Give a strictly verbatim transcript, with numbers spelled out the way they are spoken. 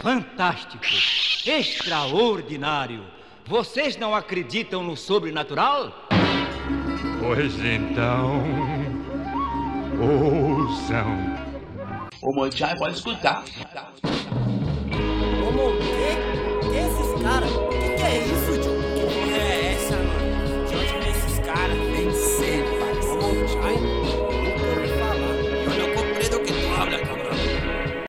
fantástico, extraordinário. Vocês não acreditam no sobrenatural? Pois então, ouçam. Ô, Monchai, pode escutar. Como o quê?